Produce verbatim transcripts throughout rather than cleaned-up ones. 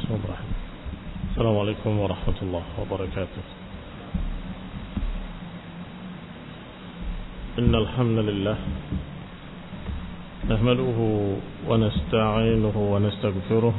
وبركاته. السلام عليكم ورحمة الله وبركاته. إن الحمد لله نحمده ونستعينه ونستغفره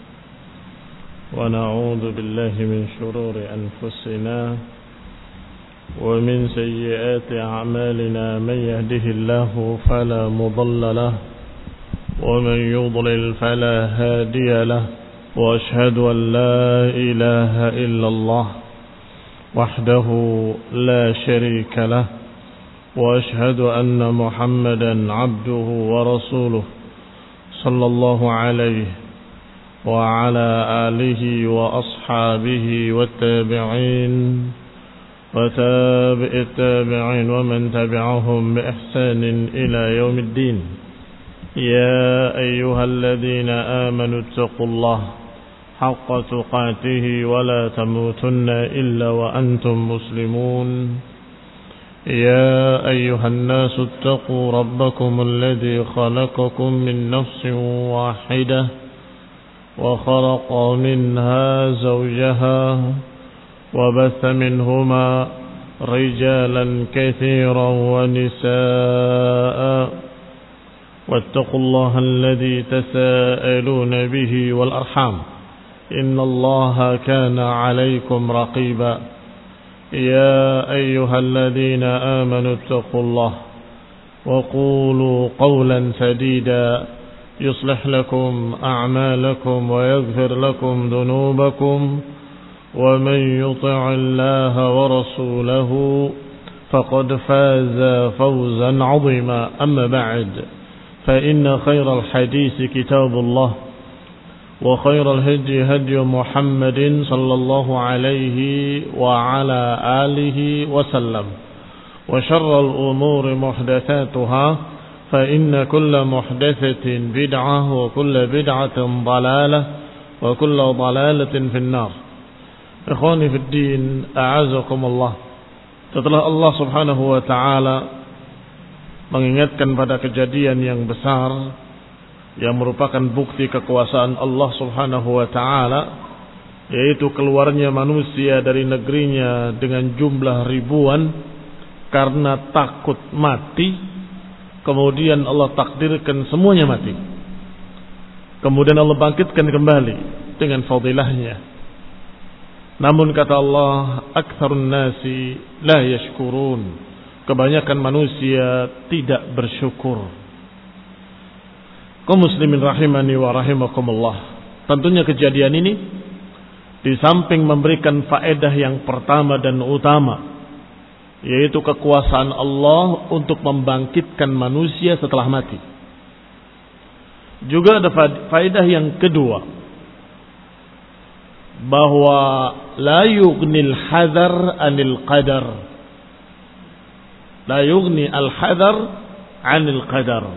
ونعوذ بالله من شرور أنفسنا ومن سيئات أعمالنا. من يهده الله فلا مضل له ومن يضلل فلا هادي له. وأشهد أن لا إله إلا الله وحده لا شريك له. وأشهد أن محمدا عبده ورسوله صلى الله عليه وعلى آله وأصحابه والتابعين وتابع التابعين ومن تبعهم بإحسان إلى يوم الدين. يا أيها الذين آمنوا اتقوا الله حق تقاته ولا تموتن إلا وأنتم مسلمون. يا أيها الناس اتقوا ربكم الذي خلقكم من نفس واحدة وخلق منها زوجها وبث منهما رجالا كثيرا ونساء. واتقوا الله الذي تساءلون به والأرحام إن الله كان عليكم رقيبا. يا أيها الذين آمنوا اتقوا الله وقولوا قولا سديدا يصلح لكم أعمالكم ويغفر لكم ذنوبكم. ومن يطع الله ورسوله فقد فاز فوزا عظيما. أما بعد، فإن خير الحديث كتاب الله وخير الهدي هدي محمد صلى الله عليه وعلى آله وسلم. وشر الأمور محدثاتها فإن كل محدثة بدعة وكل بدعة ضلالة وكل ضلالة في النار. Ikhwani fi din, a'azakumullah. Setelah Allah Subhanahu wa taala mengingatkan pada kejadian yang besar yang merupakan bukti kekuasaan Allah Subhanahu wa taala, yaitu keluarnya manusia dari negerinya dengan jumlah ribuan karena takut mati, kemudian Allah takdirkan semuanya mati. Kemudian Allah bangkitkan kembali dengan fadilahnya. Namun kata Allah, aktsarun nasi la yashkurun. Kebanyakan manusia tidak bersyukur. Kaum muslimin rahimani wa rahimakumullah. Tentunya kejadian ini di samping memberikan faedah yang pertama dan utama, yaitu kekuasaan Allah untuk membangkitkan manusia setelah mati. Juga ada faedah yang kedua, bahwa la yughnil hadar anil qadar. La yughni al-hadar anil qadar.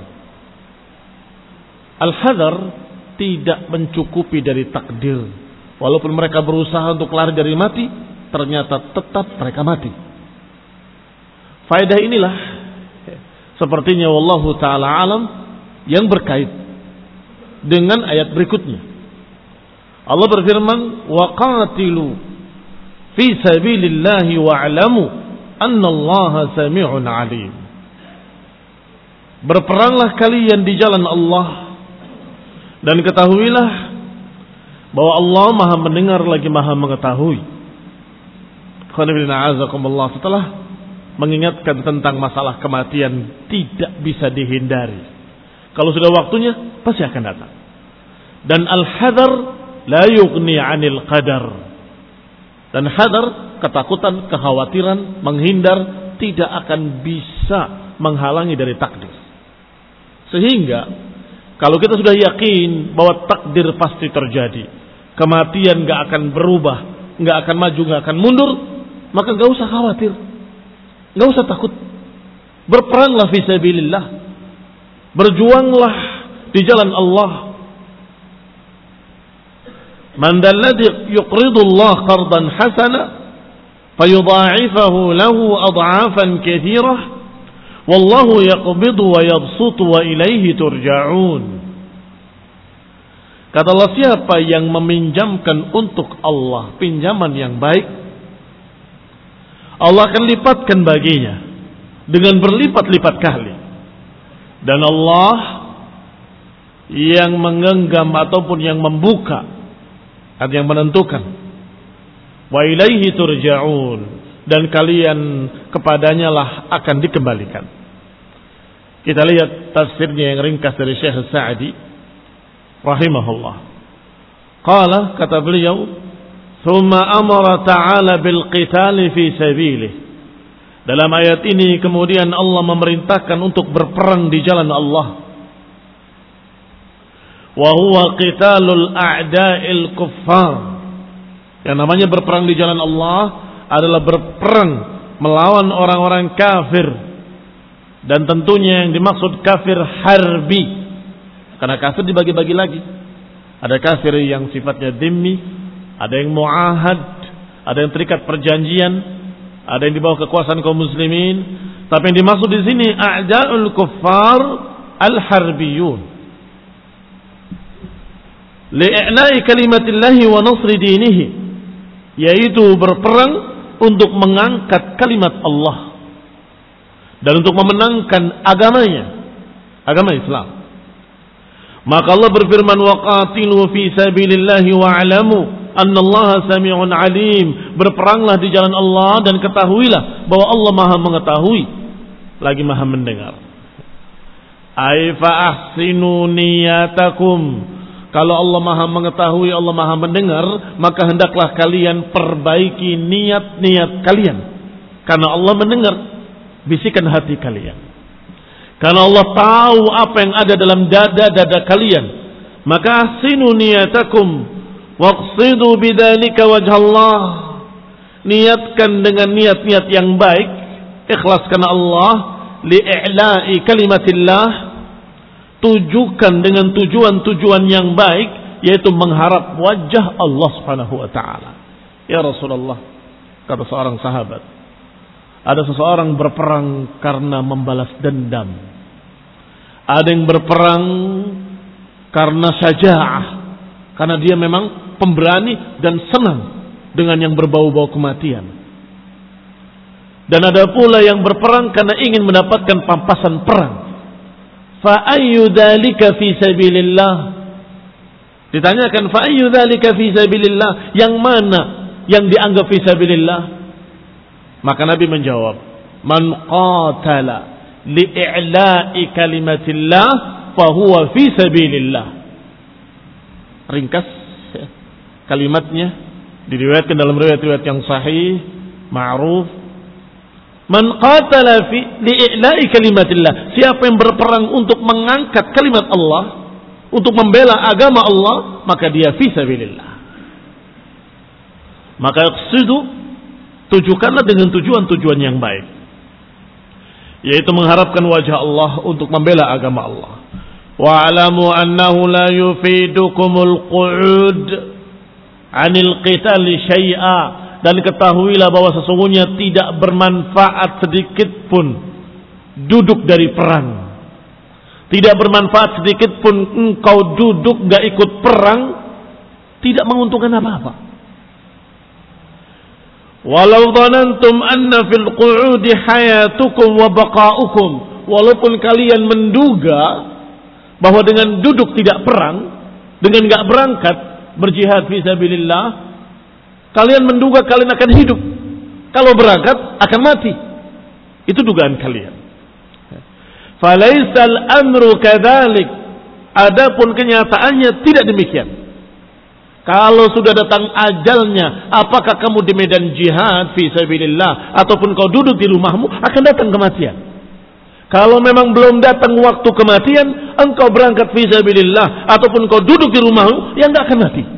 Al-hadar tidak mencukupi dari takdir. Walaupun mereka berusaha untuk lari dari mati, ternyata tetap mereka mati. Faedah inilah sepertinya wallahu ta'ala alam yang berkait dengan ayat berikutnya. Allah berfirman, wa qatilu fi sabilillahi wa'lamu annallaha sami'un alim. Berperanglah kalian di jalan Allah dan ketahuilah bahwa Allah Maha mendengar lagi Maha mengetahui. Setelah mengingatkan tentang masalah kematian tidak bisa dihindari. Kalau sudah waktunya pasti akan datang. Dan al-hadar la yughni 'anil qadar. Dan hadar, ketakutan, kekhawatiran, menghindar tidak akan bisa menghalangi dari takdir. Sehingga kalau kita sudah yakin bahwa takdir pasti terjadi, kematian gak akan berubah, gak akan maju, gak akan mundur, maka gak usah khawatir, gak usah takut. Berperanglah fi sabilillah, berjuanglah di jalan Allah. Man dalladhi yuqridu Allah qardan hasana fayudha'ifahu lahu ad'afan katsirah wallahu yaqbidu wa yabsutu wa ilaihi turja'un. Kata Allah, siapa yang meminjamkan untuk Allah pinjaman yang baik, Allah akan lipatkan baginya dengan berlipat-lipat kali. Dan Allah yang menggenggam ataupun yang membuka atau yang menentukan. Wa ilaihi turja'un, dan kalian kepadanya lah akan dikembalikan. Kita lihat tafsirnya yang ringkas dari Syekh Sa'di rahimahullah. Qala, kata beliau, thumma amara ta'ala bil qitali fi sabilih. Dalam ayat ini kemudian Allah memerintahkan untuk berperang di jalan Allah. Wa huwa qitalul a'da'il kuffar. Yang namanya berperang di jalan Allah adalah berperang melawan orang-orang kafir. Dan tentunya yang dimaksud kafir harbi. Karena kafir dibagi-bagi lagi. Ada kafir yang sifatnya dhimmi, ada yang mu'ahad, ada yang terikat perjanjian, ada yang di bawah kekuasaan kaum muslimin. Tapi yang dimaksud di sini a'da'ul kuffar al-harbiyun. Li'a'na'i kalimatillahi wa nasri dinihi, yaitu berperang untuk mengangkat kalimat Allah dan untuk memenangkan agamanya, agama Islam. Maka Allah berfirman, waqatilu fi sabilillahi wa'lamu annallaha sami'un alim. Berperanglah di jalan Allah dan ketahuilah bahwa Allah Maha mengetahui lagi Maha mendengar. Ai fa ahsinu niyatakum. Kalau Allah Maha mengetahui, Allah Maha mendengar, maka hendaklah kalian perbaiki niat-niat kalian. Karena Allah mendengar bisikan hati kalian. Karena Allah tahu apa yang ada dalam dada-dada kalian. Maka ahsinu niyatakum waqsidu bidzalika wajhallah. Niatkan dengan niat-niat yang baik, ikhlas karena Allah, li'i'la'i kalimatillah. Tujukan dengan tujuan-tujuan yang baik, yaitu mengharap wajah Allah Subhanahu wa taala. Ya Rasulullah, kata seorang sahabat, ada seseorang berperang karena membalas dendam. Ada yang berperang karena syaja'ah, karena dia memang pemberani dan senang dengan yang berbau-bau kematian. Dan ada pula yang berperang karena ingin mendapatkan pampasan perang. Fa ayyu dzalika fi sabilillah? Ditanyakan, fa ayyu dzalika fi sabilillah? Yang mana yang dianggap fi sabilillah? Maka Nabi menjawab, man qatala li'i'la'i kalimatillah fa huwa fi sabilillah. Ringkas kalimatnya, diriwayatkan dalam riwayat-riwayat yang sahih, ma'ruf. Man qatala fi li'i'la'i kalimatillah. Siapa yang berperang untuk mengangkat kalimat Allah, untuk membela agama Allah, maka dia fi sabilillah. Maka yaqsidu, tujukanlah dengan tujuan-tujuan yang baik, yaitu mengharapkan wajah Allah untuk membela agama Allah. Wa'alamu annahu la yufidukumul qu'ud 'anil qitali syai'a. Dan ketahuilah bahwa sesungguhnya tidak bermanfaat sedikit pun duduk dari perang. Tidak bermanfaat sedikit pun engkau duduk gak ikut perang, tidak menguntungkan apa-apa. Walau dhanantum anna fil qu'udi hayatukum wa baqa'ukum. Walaupun kalian menduga bahwa dengan duduk tidak perang, dengan gak berangkat berjihad fi sabilillah, kalian menduga kalian akan hidup. Kalau berangkat akan mati. Itu dugaan kalian. Falaisal amru kadzalik. Adapun kenyataannya tidak demikian. Kalau sudah datang ajalnya, apakah kamu di medan jihad fi sabilillah ataupun kau duduk di rumahmu, akan datang kematian. Kalau memang belum datang waktu kematian, engkau berangkat fi sabilillah ataupun kau duduk di rumahmu, ya enggak akan mati.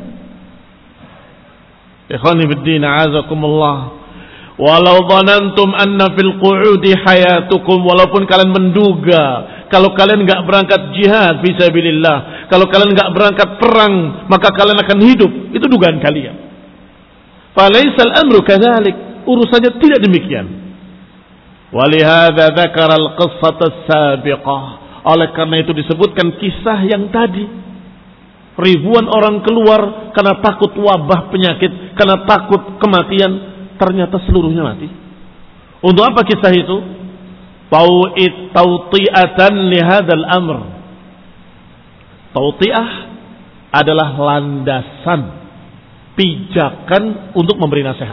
Ikhwani fiddin, a'azakumullah. Walau dhanantum anna fil qu'udi hayatukum. Walaupun kalian menduga kalau kalian enggak berangkat jihad fi sabilillah, kalau kalian enggak berangkat perang, maka kalian akan hidup. Itu dugaan kalian. Falaisal amru kadzalik. Urusannya tidak demikian. Walihadza dzakara al-qissata as-sabiqah. Oleh karena itu disebutkan kisah yang tadi. ribuan orang keluar karena takut wabah penyakit, karena takut kematian, ternyata seluruhnya mati. Untuk apa kisah itu? Tau'id tauti'atan lihadal amr. Tauti'ah adalah landasan, pijakan untuk memberi nasihat.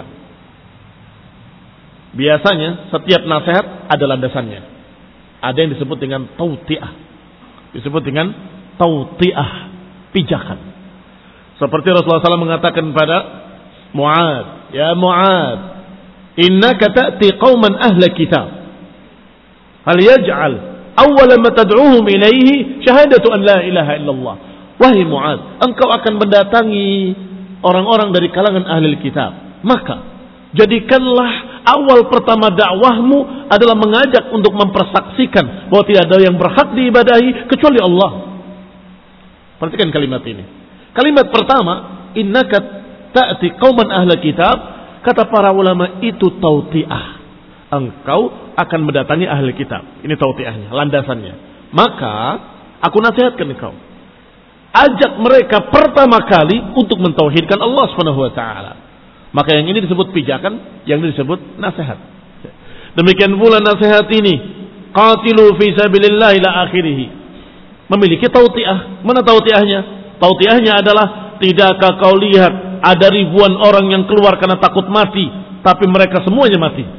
Biasanya setiap nasihat ada landasannya. Ada yang disebut dengan tauti'ah. Disebut dengan tauti'ah, pijakan. Seperti Rasulullah shallallahu alaihi wasallam mengatakan pada Mu'ad, ya Mu'ad, innaka ta'ti qauman ahla kitab. Hal yaj'al awwala ma tad'uuhum ilaihi syahadatu an la ilaha illallah. Wahai Mu'ad, engkau akan mendatangi orang-orang dari kalangan ahli kitab. Maka jadikanlah awal pertama dakwahmu adalah mengajak untuk mempersaksikan bahwa tidak ada yang berhak diibadahi kecuali Allah. Perhatikan kalimat ini. Kalimat pertama, innaka ta'ti qauman ahli kitab, kata para ulama itu tauti'ah. Engkau akan mendatangi ahli kitab. Ini tauti'ahnya, landasannya. Maka aku nasihatkan engkau, ajak mereka pertama kali untuk mentauhidkan Allah Subhanahu wa taala. Maka yang ini disebut pijakan, yang ini disebut nasihat. Demikian pula nasihat ini, qatilu fi sabilillah ila akhirih. Memiliki tauti'ah. Mana tauti'ahnya? Tauti'ahnya adalah, tidakkah kau lihat ada ribuan orang yang keluar karena takut mati, tapi mereka semuanya mati.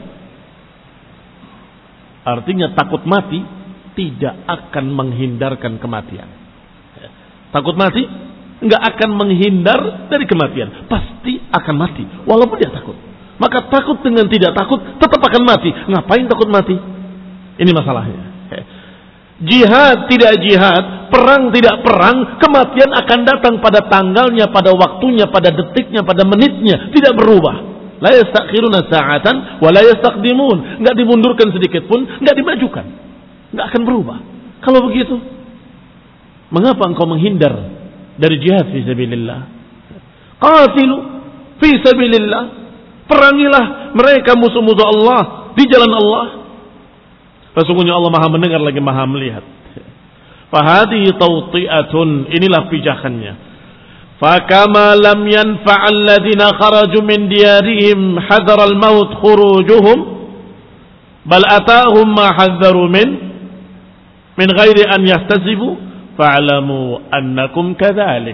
Artinya takut mati tidak akan menghindarkan kematian. Takut mati enggak akan menghindar dari kematian, pasti akan mati walaupun dia takut. Maka takut dengan tidak takut tetap akan mati. Ngapain takut mati? Ini masalahnya. Jihad tidak jihad, perang tidak perang, kematian akan datang pada tanggalnya, pada waktunya, pada detiknya, pada menitnya, tidak berubah. La yastakhiruna sa'atan wa la yastaqdimun. Enggak dimundurkan sedikit pun, enggak dimajukan. Enggak akan berubah. Kalau begitu, mengapa engkau menghindar dari jihad fi sabilillah? Qatilu fi sabilillah. Perangilah mereka musuh-musuh Allah di jalan Allah. Sesungguhnya Allah Maha mendengar lagi Maha melihat. Fahadhi tauti'atun, inilah pijakannya. Fakama lam yanfa'al ladina kharaju min diyarihim hadar al-maut khurujuhum bal atahum ma hadzaru min min ghairi an yahtasibu fa'lamu annakum kadzalik.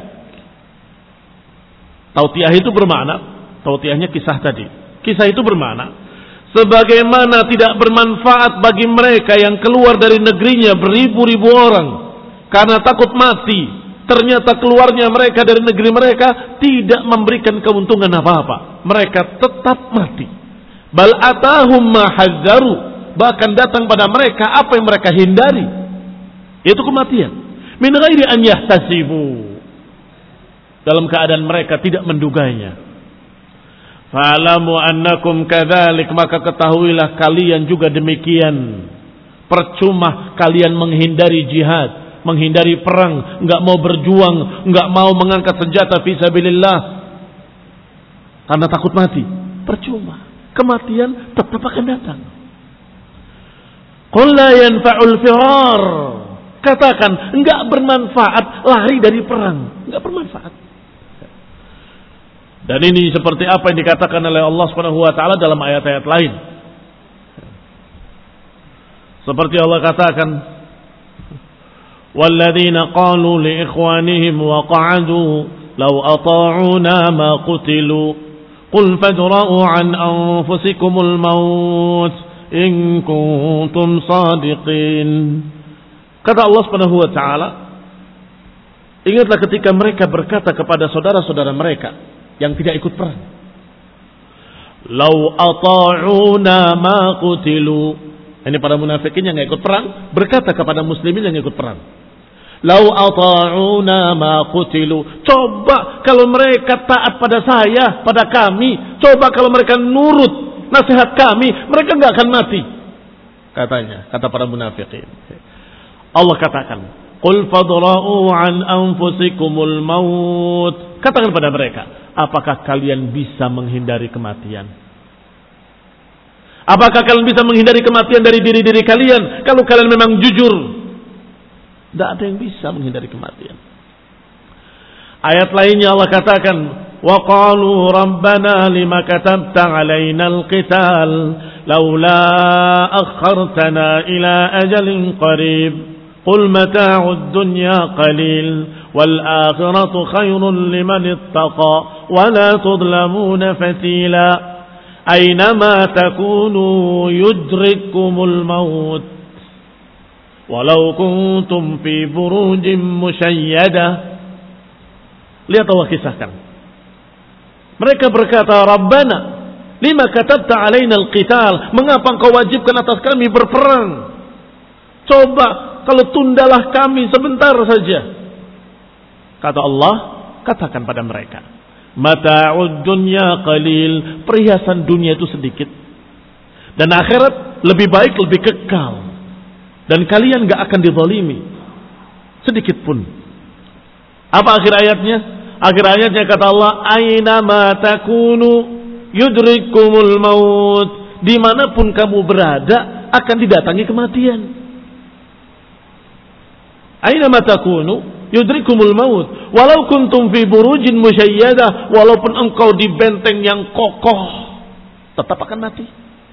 Tautiah itu bermakna, tautiahnya kisah tadi. Kisah itu bermakna sebagaimana tidak bermanfaat bagi mereka yang keluar dari negerinya beribu-ribu orang karena takut mati. Ternyata keluarnya mereka dari negeri mereka tidak memberikan keuntungan apa-apa. Mereka tetap mati. Bal atahum ma hadzaru, bahkan datang pada mereka apa yang mereka hindari, yaitu kematian. Min ghairi an yahtasibu, dalam keadaan mereka tidak menduganya. Fa'lamu annakum kadzalik, maka ketahuilah kalian juga demikian. Percuma kalian menghindari jihad, menghindari perang, enggak mau berjuang, enggak mau mengangkat senjata fi sabilillah karena takut mati. Percuma, kematian tetap akan datang. Qul la yanfa'ul firar, katakan enggak bermanfaat lari dari perang, enggak bermanfaat. Dan ini seperti apa yang dikatakan oleh Allah Subhanahu wa taala dalam ayat-ayat lain. Seperti Allah katakan, وَالَّذِينَ قَالُوا لِإِخْوَانِهِمْ وَقَعَدُوا لَوْ أَطَاعُونَا مَا قُتِلُوا قُلْ فَادْرَءُوا عَنْ أَنفُسِكُمُ الْمَوْتَ إِن كُنتُمْ صَادِقِينَ. Kata Allah Subhanahu wa taala, ingatlah ketika mereka berkata kepada saudara-saudara mereka yang tidak ikut perang, "Lau ata'una ma qutilu." Ini para munafikin yang enggak ikut perang berkata kepada muslimin yang ikut perang, "Lau ata'una ma qutilu." Coba kalau mereka taat pada saya, pada kami, coba kalau mereka nurut nasihat kami, mereka enggak akan mati. Katanya, kata para munafikin. Allah katakan, "Qul fadra'u an anfusikumul maut." Katakan pada mereka, apakah kalian bisa menghindari kematian? Apakah kalian bisa menghindari kematian dari diri-diri kalian kalau kalian memang jujur? Tidak ada yang bisa menghindari kematian. Ayat lainnya Allah katakan, wa qalu rabbana lima katabta alaina alqital laula akhartana ila ajalin qarib qul mata'ud dunya qalil wal akhiratu khairun liman ittaqa wa la tudlamuna fatila aynama takunu yudrikumul maut walau kuntum fi burujin musyayyada. Lihat Allah kisahkan. Mereka berkata, Rabbana, lima katabta alaina al-qital. Mengapa engkau wajibkan atas kami berperang? Coba, kalau tundalah kami sebentar saja. Kata Allah, katakan pada mereka, mata'ud dunya qalil. Perhiasan dunia itu sedikit. Dan akhirat lebih baik, lebih kekal. Dan kalian gak akan dizalimi sedikit pun. Apa akhir ayatnya? Akhir ayatnya kata Allah, aina ma takunu yudrikumul maut. Dimanapun kamu berada akan didatangi kematian. Aina ma takunu yudrikumul maut walau kuntum fi burujin musyayyadah. Walaupun engkau di benteng yang kokoh, tetap akan mati.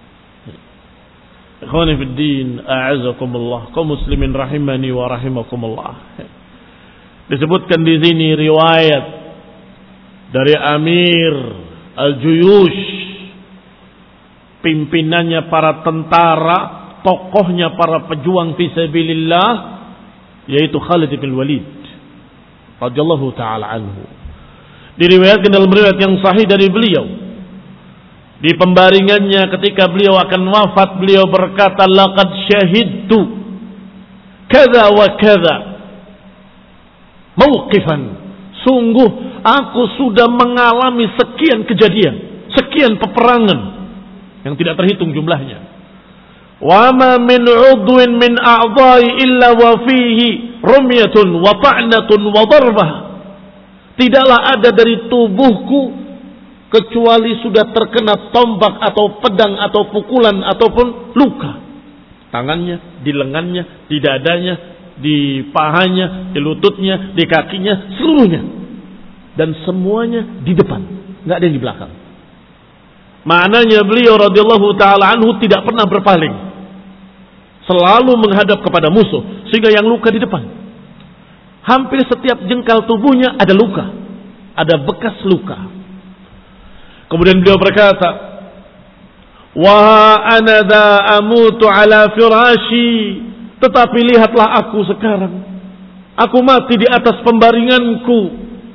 Ikhwani fid din, a'azakumullah, kaum muslimin rahimani wa rahimakumullah. Disebutkan di sini riwayat dari Amir Al-Juyush, pimpinannya para tentara, tokohnya para pejuang fisabilillah, yaitu Khalid bin Walid radhiyallahu taala anhu. Diriwayatkan dalam riwayat yang sahih dari beliau, di pembaringannya ketika beliau akan wafat, beliau berkata, laqad syahidtu kadza wa kadza mauqifan, sungguh aku sudah mengalami sekian kejadian, sekian peperangan yang tidak terhitung jumlahnya. Wa ma min 'udwin min a'dha'i illa wa fihi rumyatun wa ta'natun wa darbah. Tidaklah ada dari tubuhku kecuali sudah terkena tombak atau pedang atau pukulan ataupun luka. Tangannya, di lengannya, di dadanya, di pahanya, di lututnya, di kakinya, seluruhnya. Dan semuanya di depan, nggak ada yang di belakang. Maknanya beliau radhiyallahu taala anhu tidak pernah berpaling, selalu menghadap kepada musuh, sehingga yang luka di depan. Hampir setiap jengkal tubuhnya ada luka, ada bekas luka. Kemudian beliau berkata, wa ana dha amutu ala firashi. Tetapi lihatlah aku sekarang, aku mati di atas pembaringanku.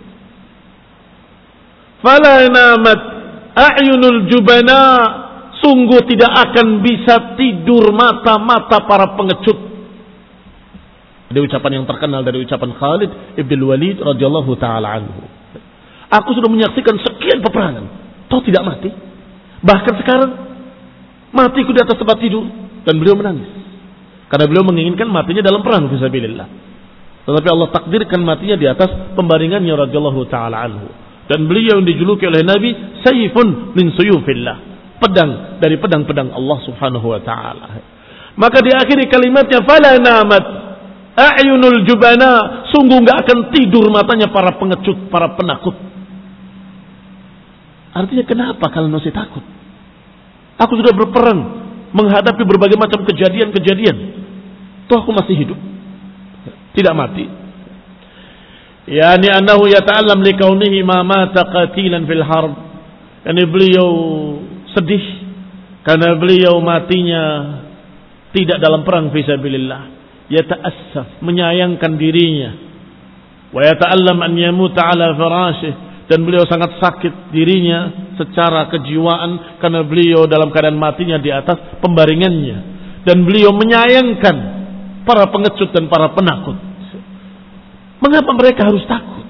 Fala namat a'yunul jubana. Sungguh tidak akan bisa tidur mata-mata para pengecut. Ada ucapan yang terkenal dari ucapan Khalid ibn Walid radhiyallahu taala anhu. Aku sudah menyaksikan sekian peperangan, toh tidak mati. Bahkan sekarang matiku di atas tempat tidur. Dan beliau menangis karena beliau menginginkan matinya dalam perang fisabilillah. Tetapi Allah takdirkan matinya di atas pembaringannya radhiyallahu taala anhu. Dan beliau yang dijuluki oleh Nabi sayfun min suyufillah, pedang dari pedang-pedang Allah Subhanahu wa taala. Maka di akhir kalimatnya, fala namat a'yunul jubana. Sungguh enggak akan tidur matanya para pengecut, para penakut. Artinya kenapa kalian masih takut? Aku sudah berperang menghadapi berbagai macam kejadian-kejadian, toh aku masih hidup, tidak mati. Yani annahu yata'allam likaunihi ma mata qatilan fil harb. Yani beliau sedih karena beliau matinya tidak dalam perang fisabilillah. Yata'assaf, menyayangkan dirinya. Wa yata'allam an yamuta ala firashih. Dan beliau sangat sakit dirinya secara kejiwaan karena beliau dalam keadaan matinya di atas pembaringannya. Dan beliau menyayangkan para pengecut dan para penakut. Mengapa mereka harus takut?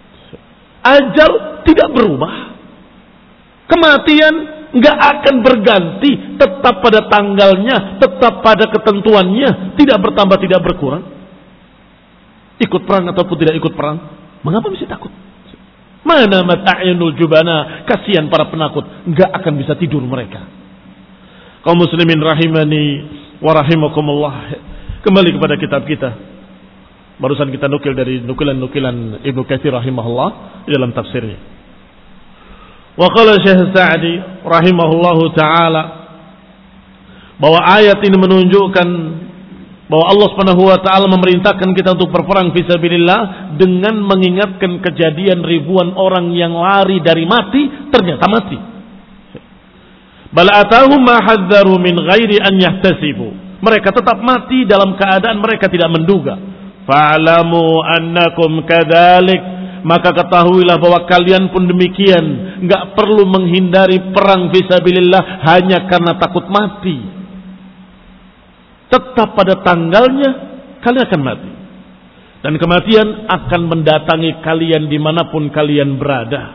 Ajal tidak berubah. Kematian nggak akan berganti, tetap pada tanggalnya, tetap pada ketentuannya, tidak bertambah, tidak berkurang. Ikut perang ataupun tidak ikut perang, mengapa mesti takut? Mana mata'inul jubana, kasihan para penakut, enggak akan bisa tidur mereka. Kaum muslimin rahimani wa rahimakumullah. Kembali kepada kitab kita. Barusan kita nukil dari nukilan-nukilan Ibnu Katsir rahimahullah dalam tafsirnya. Wa qala Syekh Sa'di rahimahullahu taala bahwa ayat ini menunjukkan bahwa Allah Subhanahu wa taala memerintahkan kita untuk berperang fisabilillah dengan mengingatkan kejadian ribuan orang yang lari dari mati ternyata mati. Bal atahum ma hadzaru min ghairi an yahtasibu. Mereka tetap mati dalam keadaan mereka tidak menduga. Fa'lamu annakum kadzalik, maka ketahuilah bahwa kalian pun demikian, enggak perlu menghindari perang fisabilillah hanya karena takut mati. Tetap pada tanggalnya kalian akan mati. Dan kematian akan mendatangi kalian dimanapun kalian berada.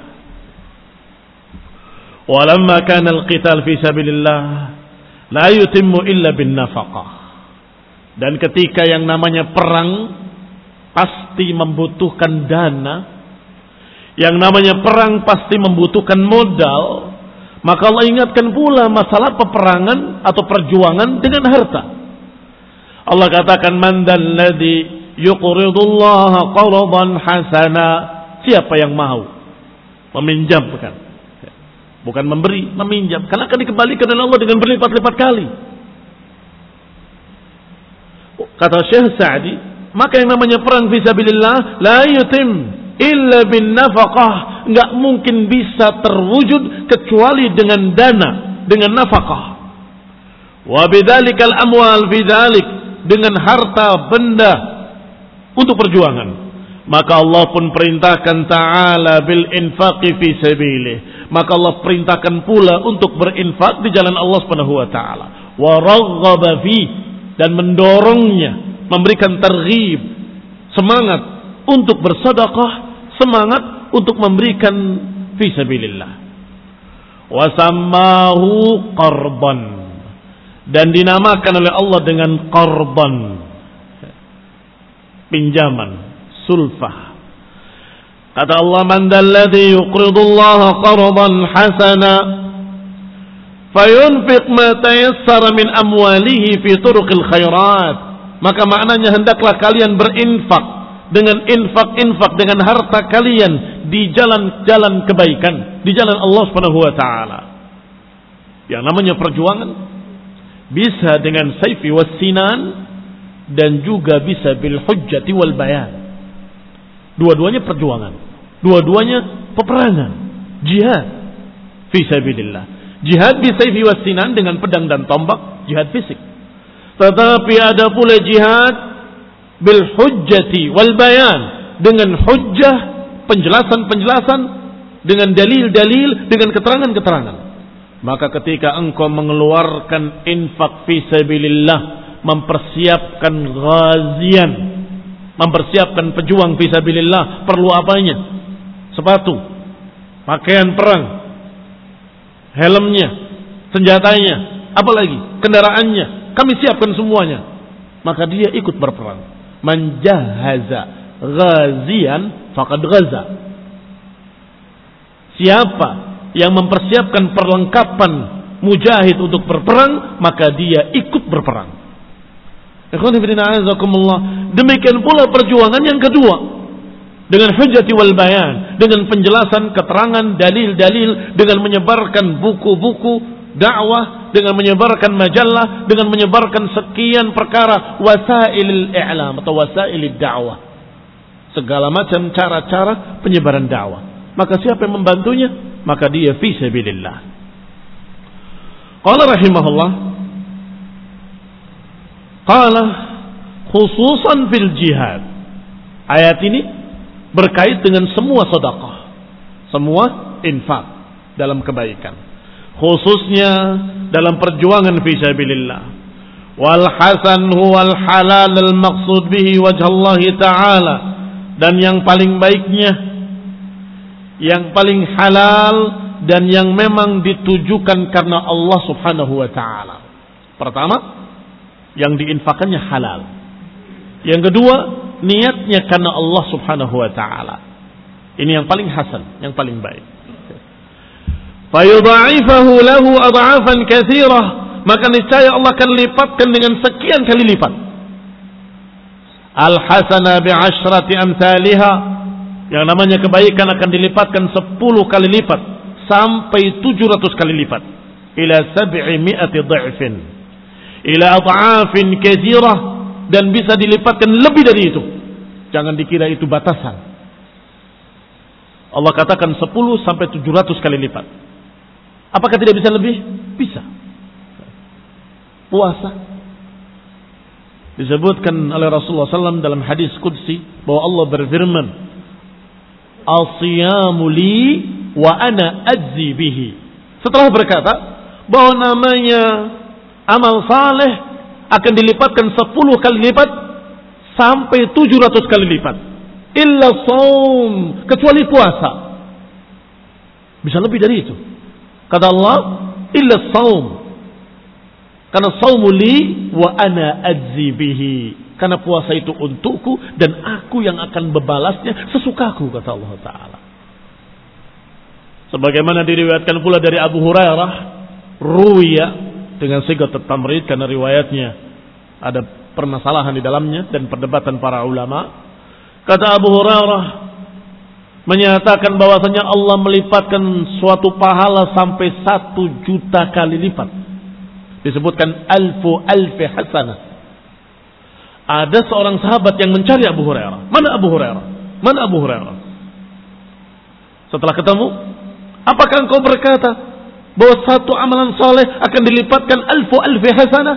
Walamma kana al-qital fi sabilillah la yutimmu illa bin nafaqah. Dan ketika yang namanya perang pasti membutuhkan dana, yang namanya perang pasti membutuhkan modal, maka Allah ingatkan pula masalah peperangan atau perjuangan dengan harta. Allah katakan man dzalladzi yuqridullaha qardan hasana, siapa yang mau meminjamkan, bukan memberi, meminjam, karena akan dikembalikan oleh Allah dengan berlipat-lipat kali. Kata Syekh Sa'di, maka yang namanya perang fisabilillah la yutim illa bin nafaqah, enggak mungkin bisa terwujud kecuali dengan dana, dengan nafaqah. Wa bidzalikal amwal bidzalik, dengan harta benda untuk perjuangan. Maka Allah pun perintahkan ta'ala bil infaqi fi sabilih, maka Allah perintahkan pula untuk berinfak di jalan Allah Subhanahu wa taala. Wa raghaba fi, dan mendorongnya, memberikan targhib, semangat untuk bersedekah, semangat untuk memberikan fi sabilillah. Wa sammahu qarban, dan dinamakan oleh Allah dengan qarban, pinjaman, sulfah. Kata Allah, man dalladhi yuqridullaha qardan hasana fayunfiq ma tayassara min amwalihi fi turuqil khairat. Maka maknanya hendaklah kalian berinfak dengan infak-infak, dengan harta kalian di jalan-jalan kebaikan, di jalan Allah Subhanahu wa taala. Yang namanya perjuangan bisa dengan sayfi was sinan, dan juga bisa bil hujjati wal bayan. Dua-duanya perjuangan, dua-duanya peperangan, jihad fi sabilillah. Jihad bi sayfi was sinan, dengan pedang dan tombak, jihad fisik. Tetapi ada pula jihad bil hujjati wal bayan, dengan hujjah, penjelasan-penjelasan, dengan dalil-dalil, dengan keterangan-keterangan. Maka ketika engkau mengeluarkan infak fi sabilillah, mempersiapkan ghazian, mempersiapkan pejuang fi sabilillah, perlu apanya? Sepatu, pakaian perang, helmnya, senjatanya, apalagi kendaraannya, kami siapkan semuanya. Maka dia ikut berperang. Man jahaza ghazian faqad ghaza. Siapa yang mempersiapkan perlengkapan mujahid untuk berperang, maka dia ikut berperang. Demikian pula perjuangan yang kedua, dengan hujjati wal bayan, dengan penjelasan, keterangan, dalil-dalil, dengan menyebarkan buku-buku dakwah, dengan menyebarkan majalah, dengan menyebarkan sekian perkara wasailil i'lam atau wasailid dakwah, segala macam cara-cara penyebaran dakwah. Maka siapa yang membantunya? Maka dia fi sabilillah. Qala rahimahullah, qala khususan fil jihad. Ayat ini berkait dengan semua sedekah, semua infak dalam kebaikan, khususnya dalam perjuangan fi sabilillah. Wal hasan huwal halal al maqsud bihi wajh Allah taala, dan yang paling baiknya, yang paling halal, dan yang memang ditujukan karena Allah Subhanahu wa taala. Pertama, yang diinfakannya halal. Yang kedua, niatnya karena Allah Subhanahu wa taala. Ini yang paling hasan, yang paling baik. Fayudha'ifahu lahu adha'afan katsirah, maka niscaya Allah akan lipatkan dengan sekian kali lipat. Al-hasanah bi'ashrati amsalha. Yang namanya kebaikan akan dilipatkan sepuluh kali lipat sampai tujuh ratus kali lipat. Ila sab'i mi'ati dha'fin. Ila adha'afin katsirah, dan bisa dilipatkan lebih dari itu. Jangan dikira itu batasan. Allah katakan sepuluh sampai tujuh ratus kali lipat. Apakah tidak bisa lebih? Bisa. Puasa disebutkan oleh Rasulullah sallallahu alaihi wasallam dalam hadis qudsi bahwa Allah berfirman, "As-siyamu li wa ana ajzi bihi." Setelah berkata bahwa namanya amal saleh akan dilipatkan sepuluh kali lipat sampai tujuh ratus kali lipat. Illa shaum, kecuali puasa. Bisa lebih dari itu. Kata Allah, illa shaum. Karena saumu li wa ana ajzi bihi. Karena puasa itu untukku dan aku yang akan membalasnya sesukaku, kata Allah Ta'ala. Sebagaimana diriwayatkan pula dari Abu Hurairah, ruwiya dengan sigat at-tamrid, karena riwayatnya ada permasalahan di dalamnya dan perdebatan para ulama. Kata Abu Hurairah menyatakan bahwasanya Allah melipatkan suatu pahala sampai satu juta kali lipat. Disebutkan alfu alfi hasanah. Ada seorang sahabat yang mencari Abu Hurairah. Mana Abu Hurairah? Mana Abu Hurairah? Setelah ketemu, apakah engkau berkata bahwa satu amalan soleh akan dilipatkan alfu alfi hasanah?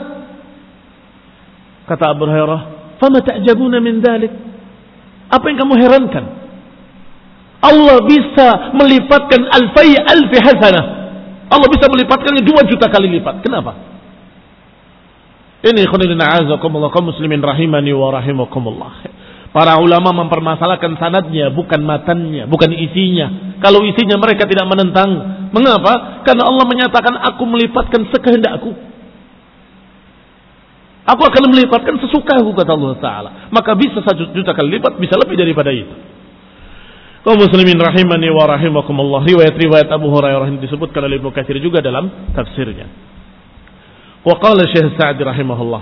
Kata Abu Hurairah, "Fama ta'jabuna min dzalik?" Apa yang kamu herankan? Allah bisa melipatkan alfai alfi hasanah. Allah bisa melipatkannya dua juta kali lipat. Kenapa? Ini khonilina azakumullah kaum muslimin rahimani wa rahimakumullah. Para ulama mempermasalahkan sanadnya, bukan matannya, bukan isinya. Kalau isinya mereka tidak menentang. Mengapa? Karena Allah menyatakan aku melipatkan sekehendakku. Aku akan melipatkan sesukaku, kata Allah Ta'ala. Maka bisa satu juta kali lipat, bisa lebih daripada itu. Kaum muslimin rahimani wa rahimakumullah. Riwayat-riwayat Abu Hurairah yang disebutkan oleh Ibnu Katsir juga dalam tafsirnya. Wa qala Syekh Sa'di rahimahullah,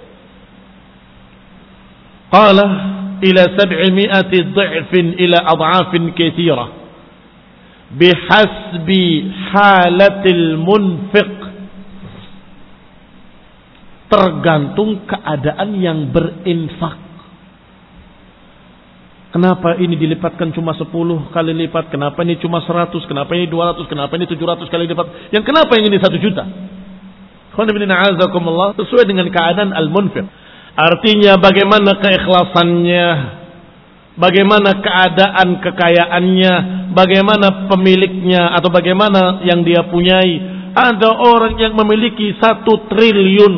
qala ila sab'imi'ati dha'fin ila adha'afin katsirah bihasbi halatil munfiq. Tergantung keadaan yang berinfak. Kenapa ini dilipatkan cuma sepuluh kali lipat? Kenapa ini cuma seratus? Kenapa ini dua ratus? Kenapa ini tujuh ratus kali lipat? Yang kenapa yang ini satu juta? Sesuai dengan keadaan al-munfiq. Artinya bagaimana keikhlasannya, bagaimana keadaan kekayaannya, bagaimana pemiliknya atau bagaimana yang dia punyai. Ada orang yang memiliki satu triliun,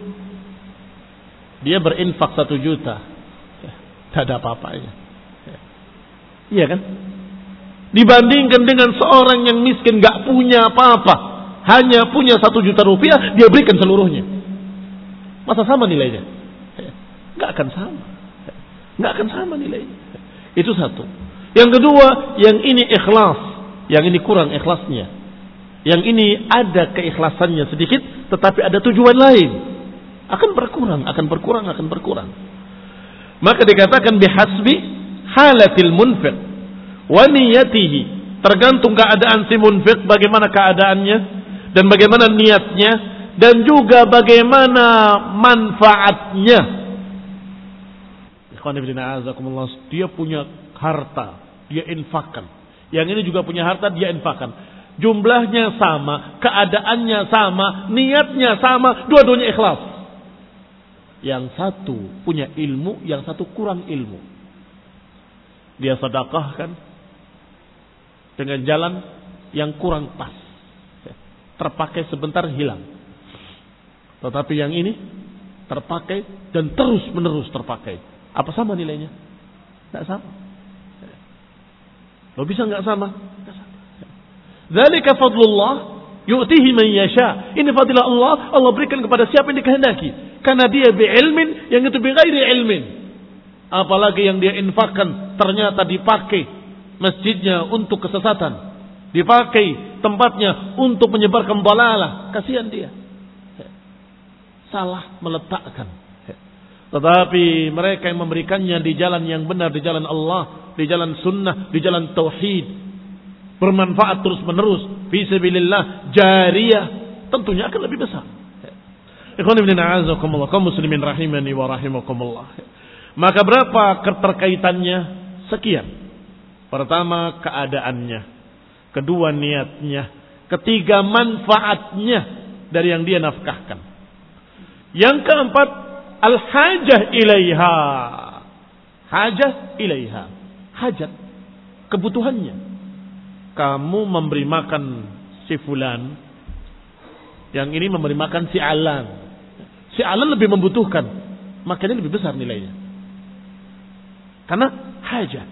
dia berinfak satu juta, tidak ada apa-apanya. Iya kan? Dibandingkan dengan seorang yang miskin, gak punya apa-apa, hanya punya satu juta rupiah, dia berikan seluruhnya. Masa sama nilainya? Gak akan sama. Gak akan sama nilainya. Itu satu. Yang kedua, yang ini ikhlas, yang ini kurang ikhlasnya. Yang ini ada keikhlasannya sedikit, tetapi ada tujuan lain. Akan berkurang, akan berkurang, akan berkurang. Maka dikatakan bihasbi halatil munfiq wa niyatihi. Tergantung keadaan si munfiq, bagaimana keadaannya dan bagaimana niatnya, dan juga bagaimana manfaatnya. Dia punya harta, dia infakkan. Yang ini juga punya harta, dia infakkan. Jumlahnya sama, keadaannya sama, niatnya sama, dua-duanya ikhlas. Yang satu punya ilmu, yang satu kurang ilmu. Dia sedekahkan dengan jalan yang kurang pas. Terpakai sebentar hilang. Tetapi yang ini terpakai dan terus menerus terpakai. Apa sama nilainya? Tidak sama. Lo bisa nggak sama? Tidak sama. Dzalika fadlullah yu'tihi man yasha. Ini fadilah Allah, Allah berikan kepada siapa yang dikehendaki. Karena dia bi'ilmin, yang itu bighairi ilmin. Apalagi yang dia infakkan ternyata dipakai masjidnya untuk kesesatan, dipakai tempatnya untuk menyebarkan dalalah. Kasihan dia. Salah meletakkan. Tetapi mereka yang memberikannya di jalan yang benar, di jalan Allah, di jalan sunnah, di jalan tauhid, bermanfaat terus menerus, fi sabilillah, jariyah, tentunya akan lebih besar. Ikhwan ibn a'azakumullah, kaum muslimin rahimani wa rahimakumullah. Maka berapa keterkaitannya? Sekian. Pertama, keadaannya. Kedua, niatnya. Ketiga, manfaatnya dari yang dia nafkahkan. Yang keempat, al-hajah ilaiha. Hajah ilaiha. Hajat. Kebutuhannya. Kamu memberi makan si fulan, yang ini memberi makan si alan. Si alan lebih membutuhkan, makanya lebih besar nilainya. Karena hajat.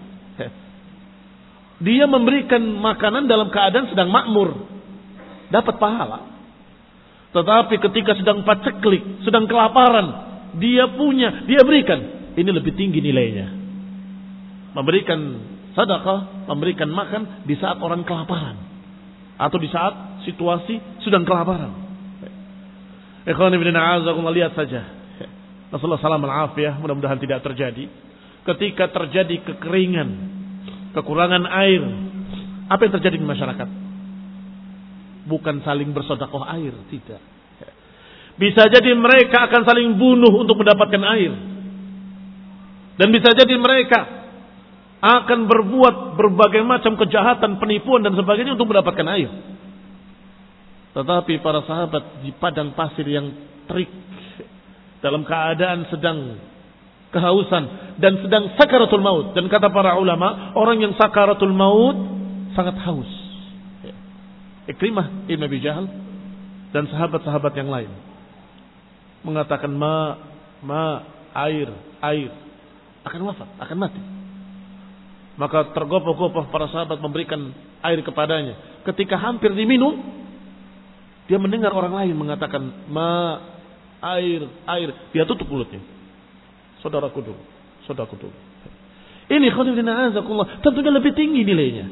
Dia memberikan makanan dalam keadaan sedang makmur, dapat pahala. Tetapi ketika sedang paceklik, sedang kelaparan, dia punya, dia berikan, ini lebih tinggi nilainya. Memberikan sedekah, memberikan makan di saat orang kelaparan, atau di saat situasi sedang kelaparan. Ikhwan ibn a'azakumullah, lihat saja. Rasulullah sallallahu alaihi wasallam, mudah-mudahan tidak terjadi. Ketika terjadi kekeringan, kekurangan air, apa yang terjadi di masyarakat? Bukan saling bersedekah air, tidak. Bisa jadi mereka akan saling bunuh untuk mendapatkan air. Dan bisa jadi mereka akan berbuat berbagai macam kejahatan, penipuan dan sebagainya untuk mendapatkan air. Tetapi para sahabat di padang pasir yang terik, dalam keadaan sedang kehausan dan sedang sakaratul maut. Dan kata para ulama, orang yang sakaratul maut sangat haus. Ikrimah ibn Abi Jahal dan sahabat-sahabat yang lain mengatakan, ma, ma, air, air, akan wafat, akan mati. Maka tergopoh-gopoh para sahabat memberikan air kepadanya. Ketika hampir diminum, dia mendengar orang lain mengatakan, ma, air, air. Dia tutup mulutnya. Saudaraku dulu, saudaraku dulu. Ini khonibina azakullah, tentunya lebih tinggi nilainya.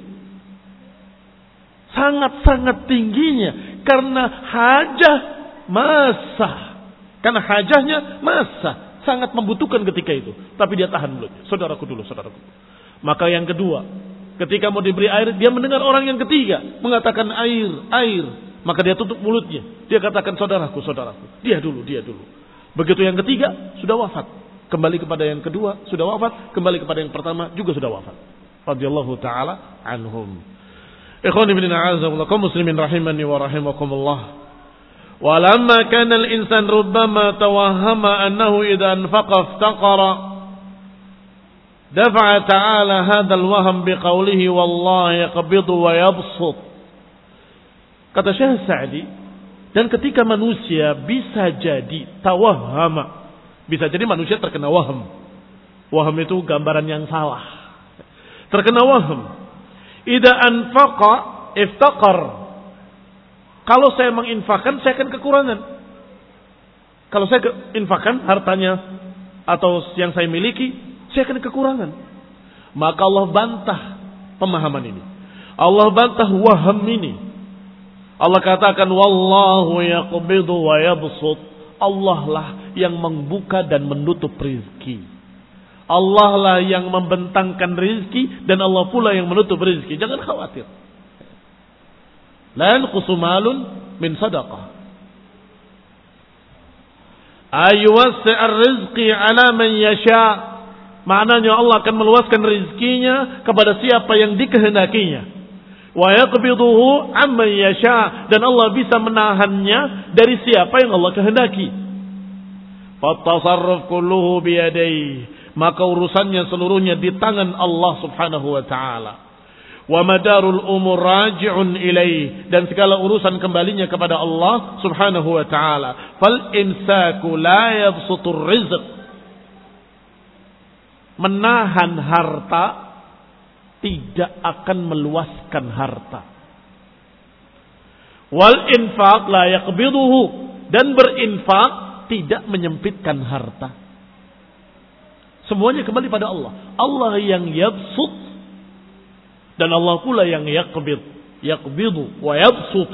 Sangat-sangat tingginya. Karena hajah masa. Karena hajahnya masa. Sangat membutuhkan ketika itu. Tapi dia tahan mulutnya. Saudaraku dulu, saudaraku dulu. Maka yang kedua, ketika mau diberi air, dia mendengar orang yang ketiga mengatakan air, air. Maka dia tutup mulutnya. Dia katakan saudaraku, saudaraku. Dia dulu, dia dulu. Begitu yang ketiga, sudah wafat. Kembali kepada yang kedua, sudah wafat. Kembali kepada yang pertama, juga sudah wafat. Radiyallahu ta'ala anhum. Ikhwan ibn a'azakumullah, kaum muslimin rahimani wa rahimakumullah. Walamma kana al-insan rubbama tawahhama annahu idza anfaqa iftaqara. Dafa'a ta'ala hadha al-wahm biqawlihi wallahi yaqbidu wa yabsut. Kata Syekh Sa'di, dan ketika manusia bisa jadi tawahhama, bisa jadi manusia terkena waham. Waham itu gambaran yang salah. Terkena waham. Idza anfaqa iftaqar. Kalau saya menginfakkan, saya akan kekurangan. Kalau saya infakkan hartanya atau yang saya miliki, saya akan kekurangan. Maka Allah bantah pemahaman ini. Allah bantah waham ini. Allah katakan wallahu yaqbidu wa yabsut. Allah lah yang membuka dan menutup rizki. Allah lah yang membentangkan rizki dan Allah pula yang menutup rizki. Jangan khawatir. La yanqusu malun min sadaqah. Ayuwassi' ar-rizqi ala man yasha. Maknanya Allah akan meluaskan rizkinya kepada siapa yang dikehendakinya. Wa yaqbiduhu amman yasha, dan Allah bisa menahannya dari siapa yang Allah kehendaki. Fattasarruf kulluhu biyadayhi, maka urusannya seluruhnya di tangan Allah Subhanahu wa taala. Wa madarul umur raji'un ilaih, dan segala urusan kembalinya kepada Allah Subhanahu wa taala. Fal imsaku la yabsutur rizq. Menahan harta tidak akan meluaskan harta. Wal infaq la yaqbiduhu, dan berinfak tidak menyempitkan harta. Semuanya kembali pada Allah. Allah yang yabsut dan Allah pula yang yaqbid. Yaqbidu wa yabsutu.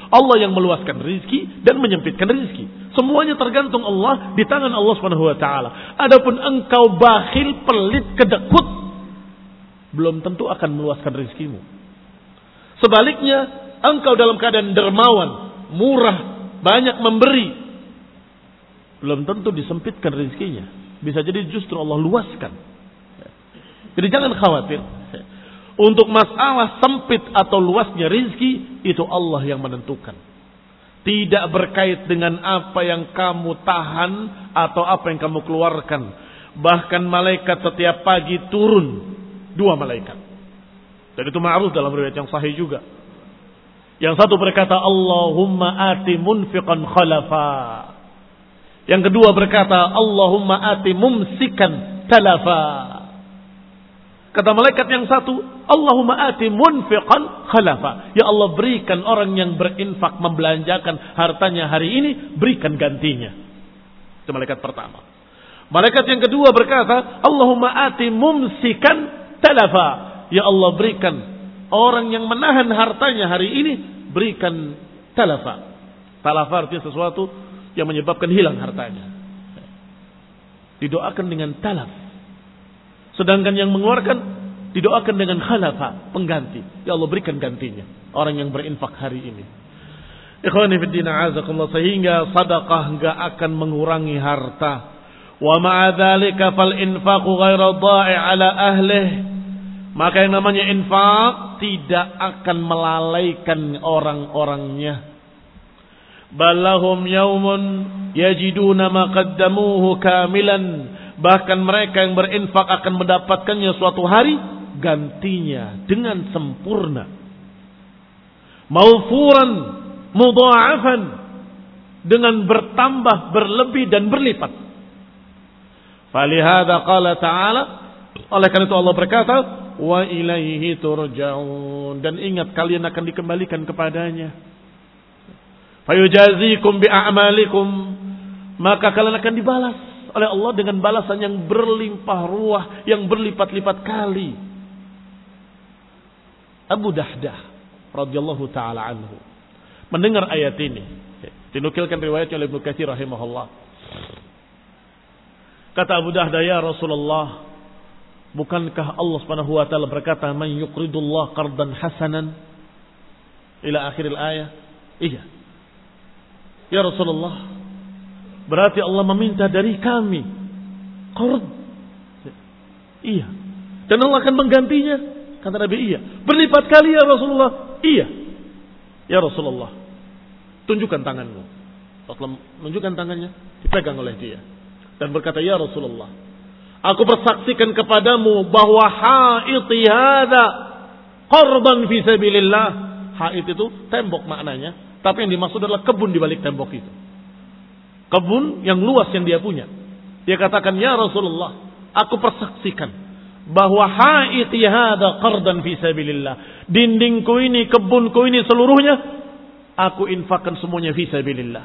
Allah yang meluaskan rizki dan menyempitkan rizki. Semuanya tergantung Allah, di tangan Allah Subhanahu wa taala. Adapun engkau bakhil, pelit, kedekut, belum tentu akan meluaskan rizkimu. Sebaliknya, engkau dalam keadaan dermawan, murah, banyak memberi, belum tentu disempitkan rizkinya. Bisa jadi justru Allah luaskan. Jadi jangan khawatir. Untuk masalah sempit atau luasnya rizki, itu Allah yang menentukan. Tidak berkait dengan apa yang kamu tahan atau apa yang kamu keluarkan. Bahkan malaikat setiap pagi turun, dua malaikat. Dan itu ma'ruf dalam riwayat yang sahih juga. Yang satu berkata, Allahumma ati munfiqan khalafa. Yang kedua berkata, Allahumma ati mumsikan talafa. Kata malaikat yang satu, Allahumma ati munfiqan khalafa. Ya Allah, berikan orang yang berinfak, membelanjakan hartanya hari ini, berikan gantinya. Itu malaikat pertama. Malaikat yang kedua berkata, Allahumma ati mumsikan talafa. Ya Allah, berikan orang yang menahan hartanya hari ini, berikan talafa. Talafa artinya sesuatu yang menyebabkan hilang hartanya. Didoakan dengan talaf. Sedangkan yang mengeluarkan didoakan dengan khalafa, pengganti. Ya Allah, berikan gantinya orang yang berinfak hari ini. Ikhwani fid din, a'azakumullah, sehingga sedekah enggak akan mengurangi harta. Wa ma'a dzalika fal infaqu ghairu dha'i 'ala ahlihi. Maka yang namanya infak tidak akan melalaikan orang-orangnya. Balahum yaumun yajiduna ma qaddamuhu kamilan. Bahkan mereka yang berinfak akan mendapatkannya suatu hari gantinya dengan sempurna. Mawfuran mudha'afan, dengan bertambah, berlebih dan berlipat. Falihada qala ta'ala, oleh karena itu Allah berkata, wa ilaihi turja'un, dan ingat kalian akan dikembalikan kepadanya. Fayujazikum bi'a'malikum, maka kalian akan dibalas oleh Allah dengan balasan yang berlimpah ruah, yang berlipat-lipat kali. Abu Dahdah radhiyallahu taala anhu mendengar ayat ini, dinukilkan riwayatnya oleh Ibnu Katsir rahimahullah. Kata Abu Dahdah, ya Rasulullah, bukankah Allah Subhanahu wa taala berkata, man yuqridullah qardan hasanan, ila akhir ayat? Iya. Ya Rasulullah, berarti Allah meminta dari kami qard. Iya. Dan Allah akan menggantinya. Kata Nabi, iya. Berlipat kali ya Rasulullah. Iya. Ya Rasulullah, tunjukkan tanganmu. Rasulullah menunjukkan tangannya, dipegang oleh dia. Dan berkata, ya Rasulullah, aku bersaksikan kepadamu bahwa haiti hadza qardan fi sabilillah. Hait itu tembok maknanya, tapi yang dimaksud adalah kebun di balik tembok itu. Kebun yang luas yang dia punya. Dia katakan, ya Rasulullah, aku persaksikan bahwa haiti hadza qardan fi sabilillah. Dindingku ini, kebunku ini seluruhnya aku infakkan semuanya fi sabilillah.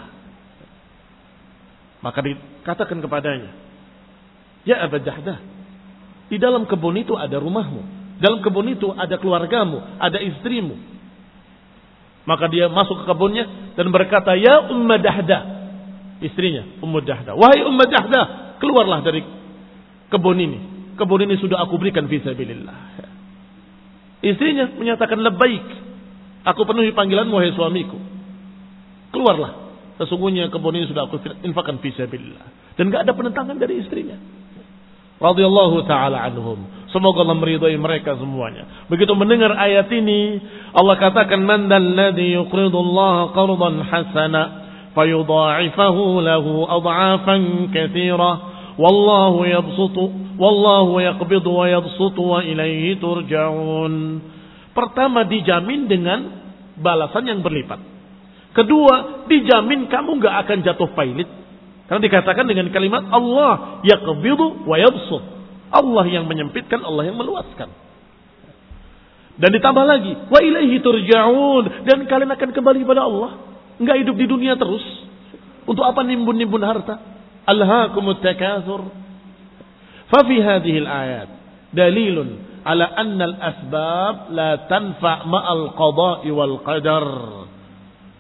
Maka dikatakan kepadanya, ya Abu Dahdah, di dalam kebun itu ada rumahmu, dalam kebun itu ada keluargamu, ada istrimu. Maka dia masuk ke kebunnya dan berkata, ya Ummu Dahdah, istrinya Ummu Dahdah, wahai Ummu Dahdah, keluarlah dari kebun ini. Kebun ini sudah aku berikan fi sabilillah. Istrinya menyatakan, labbaik, aku penuhi panggilanmu wahai suamiku. Keluarlah, sesungguhnya kebun ini sudah aku infakkan fi sabilillah. Dan enggak ada penentangan dari istrinya. Radhiyallahu taala anhum. Semoga Allah meridai mereka semuanya. Begitu mendengar ayat ini, Allah katakan, man dalladhi yuqridullaha qardan hasana fayudha'ifahu lahu adha'afan katsira. Wallahu yabsutu wallahu yaqbidu wa yabsutu wa ilaihi turja'un. Pertama, dijamin dengan balasan yang berlipat. Kedua, dijamin kamu enggak akan jatuh pailit. Karena dikatakan dengan kalimat Allah yaqbidu wa yabsut. Allah yang menyempitkan, Allah yang meluaskan. Dan ditambah lagi, wa ilaihi turja'un, dan kalian akan kembali kepada Allah. Enggak hidup di dunia terus. Untuk apa nimbun-nimbun harta? Alhaakumut takatsur. Fa fi hadhihi al-ayat dalilun ala anna al-asbab la tanfa' ma'al qada'i wal qadar.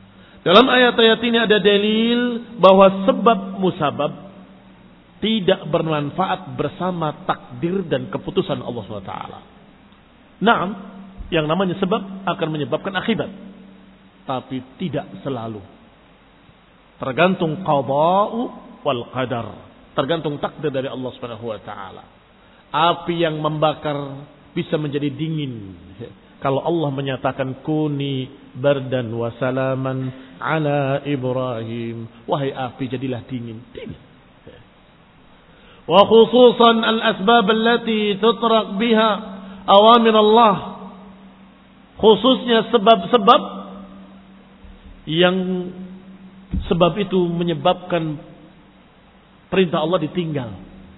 Dalam ayat-ayat ini ada dalil bahwa sebab musabab tidak bermanfaat bersama takdir dan keputusan Allah subhanahu wa taala. Naam, yang namanya sebab akan menyebabkan akibat, tapi tidak selalu. Tergantung qada'u wal qadar, tergantung takdir dari Allah subhanahu wa taala. Api yang membakar bisa menjadi dingin kalau Allah menyatakan kuni bardan wa salaman ala Ibrahim, wahai api jadilah dingin. Dingin. Wa khususan al-asbab allati tutraq biha awamir Allah, khususnya sebab-sebab yang sebab itu menyebabkan perintah Allah ditinggal.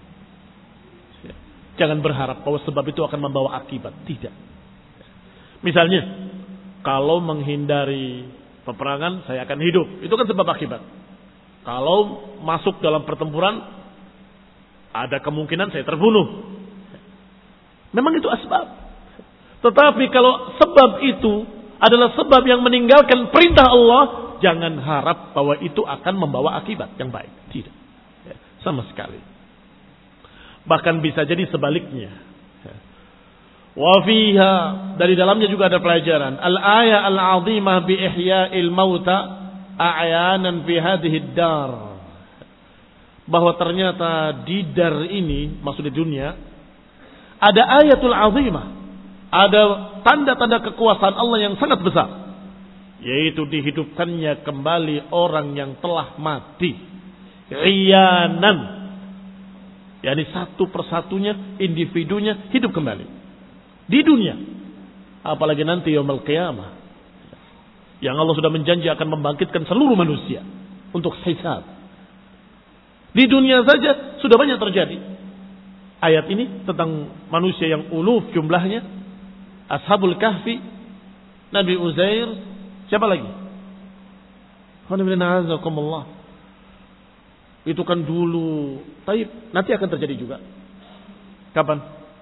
Jangan berharap bahwa sebab itu akan membawa akibat. Tidak. Misalnya, kalau menghindari peperangan saya akan hidup, itu kan sebab akibat. Kalau masuk dalam pertempuran ada kemungkinan saya terbunuh. Memang itu asbab. Tetapi kalau sebab itu adalah sebab yang meninggalkan perintah Allah, jangan harap bahwa itu akan membawa akibat yang baik. Tidak. Sama sekali. Bahkan bisa jadi sebaliknya. Wa fiha, dari dalamnya juga ada pelajaran. Al-ayah al-azimah bi ihya'il mauta a'yanan fi hadhihi dar. Bahwa ternyata di dar ini, maksudnya dunia, ada ayatul azimah. Ada tanda-tanda kekuasaan Allah yang sangat besar. Yaitu dihidupkannya kembali orang yang telah mati. Iyanan. Yani satu persatunya, individunya hidup kembali. Di dunia. Apalagi nanti yaumul qiyamah. Yang Allah sudah menjanji akan membangkitkan seluruh manusia. Untuk hisab. Di dunia saja sudah banyak terjadi. Ayat ini tentang manusia yang uluf jumlahnya. Ashabul Kahfi. Nabi Uzair. Siapa lagi? Alhamdulillah. Itu kan dulu. Taib, nanti akan terjadi juga. Kapan?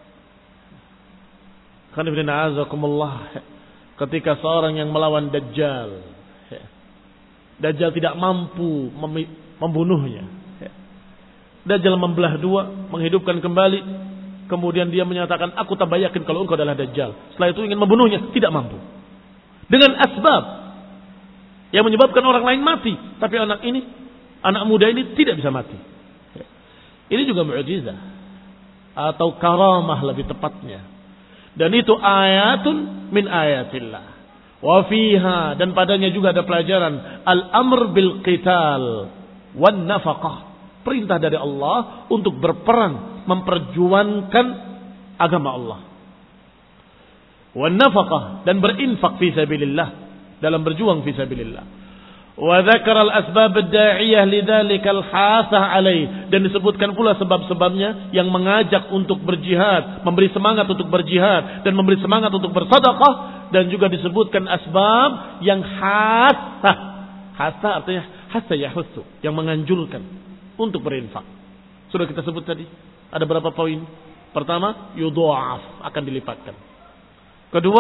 Ketika seorang yang melawan Dajjal. Dajjal tidak mampu membunuhnya. Dajjal membelah dua, menghidupkan kembali. Kemudian dia menyatakan, aku tambah yakin kalau engkau adalah Dajjal. Setelah itu ingin membunuhnya, tidak mampu. Dengan asbab yang menyebabkan orang lain mati. Tapi anak ini, anak muda ini tidak bisa mati. Ini juga mukjizat atau karamah lebih tepatnya. Dan itu ayatun min ayatillah. Wa fiha, dan padanya juga ada pelajaran al-amr bil qital wan nafaqah. Perintah dari Allah untuk berperang, memperjuangkan agama Allah. Wan nafaqah, dan berinfak fi sabilillah, dalam berjuang fi sabilillah. Wa dzakara al-asbab ad-da'iyah lidzalika al-hasah alaih, dan disebutkan pula sebab-sebabnya yang mengajak untuk berjihad, memberi semangat untuk berjihad dan memberi semangat untuk bersedekah, dan juga disebutkan asbab yang hasah. Hasah artinya hasah yahutsu, yang menganjurkan untuk berinfak. Sudah kita sebut tadi, ada berapa poin? Pertama, yudha'af, akan dilipatkan. Kedua,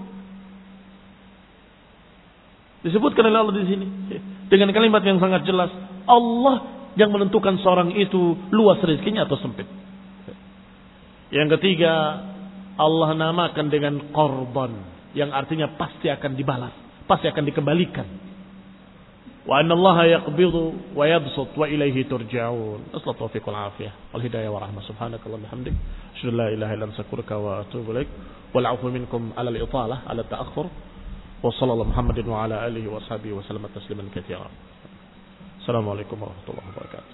disebutkan oleh Allah di sini dengan kalimat yang sangat jelas, Allah yang menentukan seorang itu luas rezekinya atau sempit. Yang ketiga, Allah namakan dengan korban, yang artinya pasti akan dibalas, pasti akan dikembalikan. Wa anna Allah yaqbidu wa yabsut wa ilaihi turja'un. Assalamualaikum taufiq wal afiyah wal hidayah wa rahmah. Subhanakallahumma bihamdik, asyhadu an la ilaha illa anta astaghfiruka wa atubu ilaik. Wal 'afwu minkum 'ala al-italah 'ala at-ta'akhkhur. وصلى الله محمد وعلى آله وصحبه وسلم تسليما كثيرا. السلام عليكم ورحمة الله وبركاته.